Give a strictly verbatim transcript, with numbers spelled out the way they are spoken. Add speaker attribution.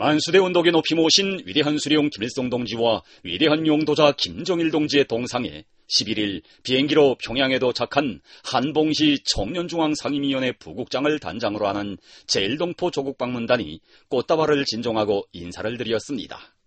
Speaker 1: 만수대 운동에 높이 모신 위대한 수령 김일성 동지와 위대한 용도자 김정일 동지의 동상에 십일 일 비행기로 평양에 도착한 한봉시 청년중앙상임위원회 부국장을 단장으로 하는 제일동포 조국방문단이 꽃다발을 진종하고 인사를 드렸습니다.